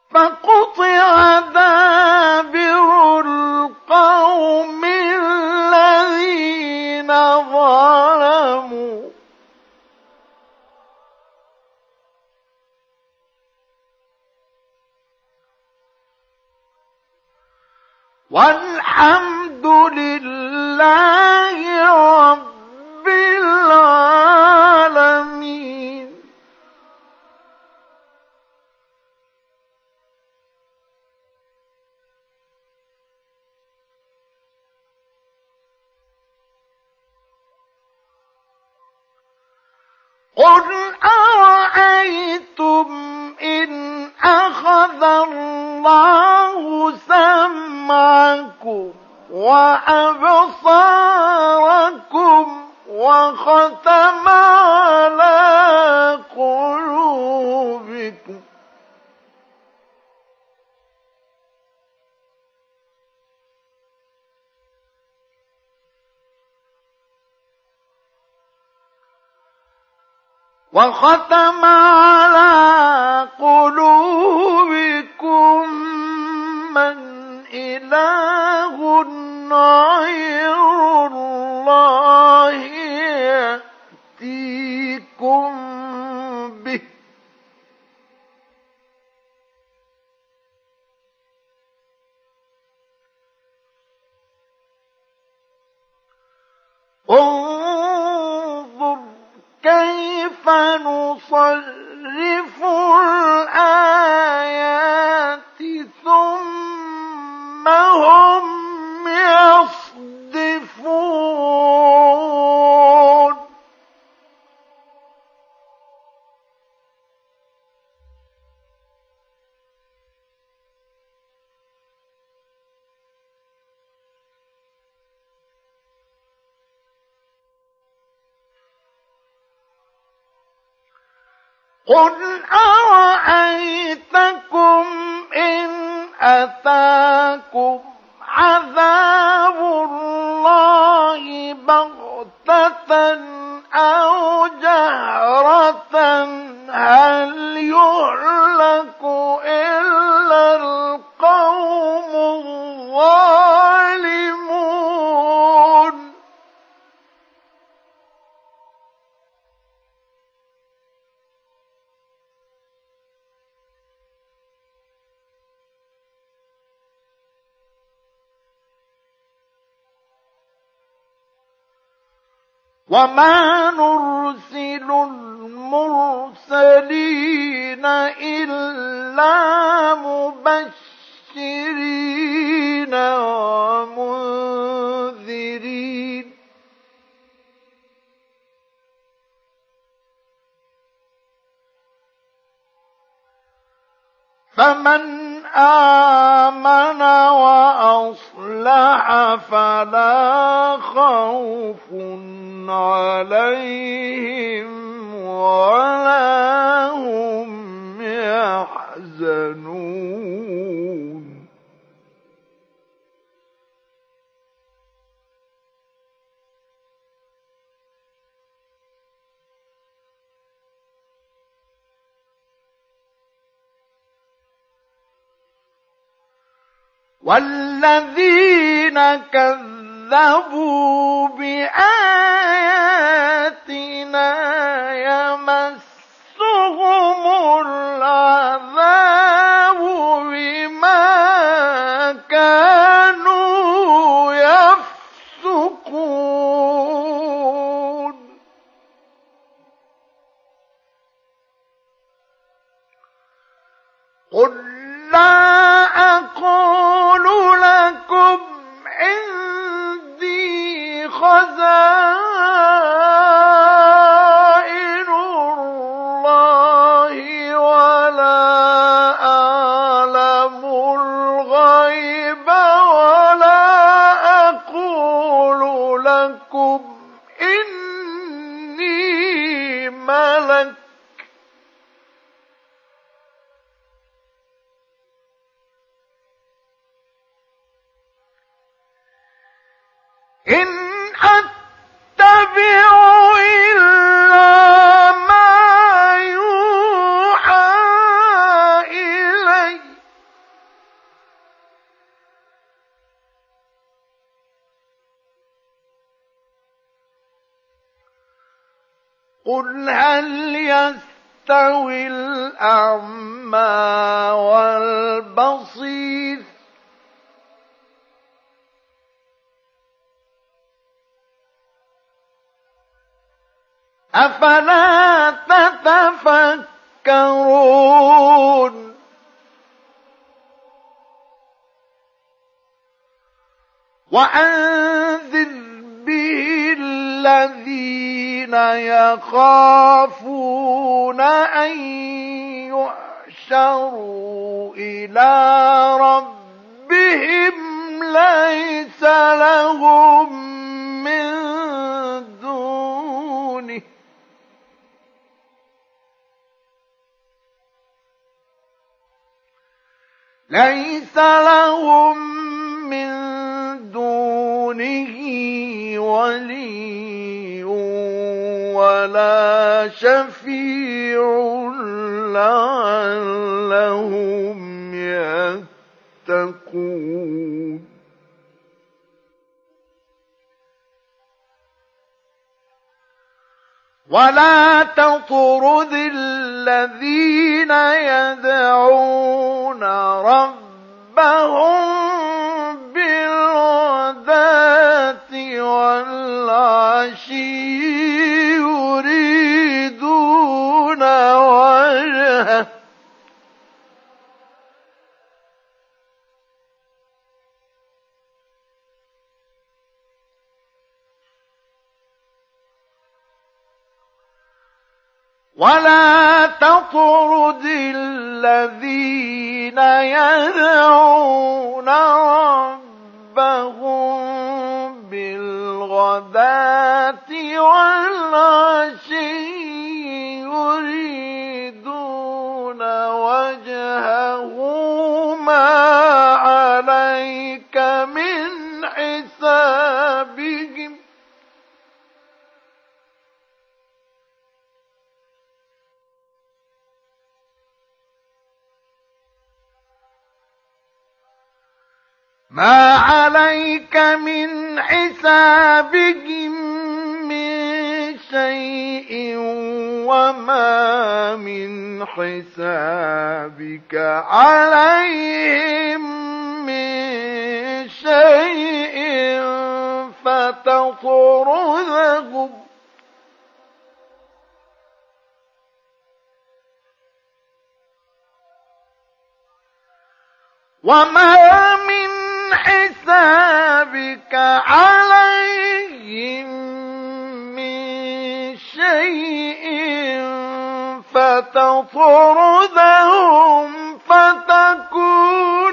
فقطع دابر القوم الذين ظلموا والحمد لله رب العالمين. قل أرأيتم إن أخذ الله سمعكم وأبصاركم وختم على قلوبكم من إله غير الله يأتيكم به انظر كيف نصرف الآيات ثم هم يصدفون قل أرأيتكم إن أتاكم عذاب الله بغتة أو جهرة هل يهلك إلا القوم الظالمون وما نرسل المرسلين إلا مبشرين ومنذرين فمن آمن وأصلح فلا خوف عليهم ولا هم يحزنون والذين كذبوا بآياتنا يمسهم العذاب بما كانوا يفسقون قل لا أقول لكم عندي خزائن الله ولا أعلم الغيب ولا أقول لكم إني ملك إن أتبع إلا ما يوحى إلي قل هل يستوي الأعمى والبصير أفلا تتفكرون وأنذر به الذين يخافون أن يحشروا إلى ربهم ليس لهم من دونه ولي ولا شفيع لعلهم يتقون ولا تطرد الذين يدعون ربهم بالغداة والعشي يريدون وجهه ولا تطرد الذين يدعون ربهم بالغداة والعشي يريدون وجهه ما عليك من حسابهم من شيء وما من حسابك عليهم من شيء فتطردهم وما من حسابك عليهم من شيء فتطردهم فتكون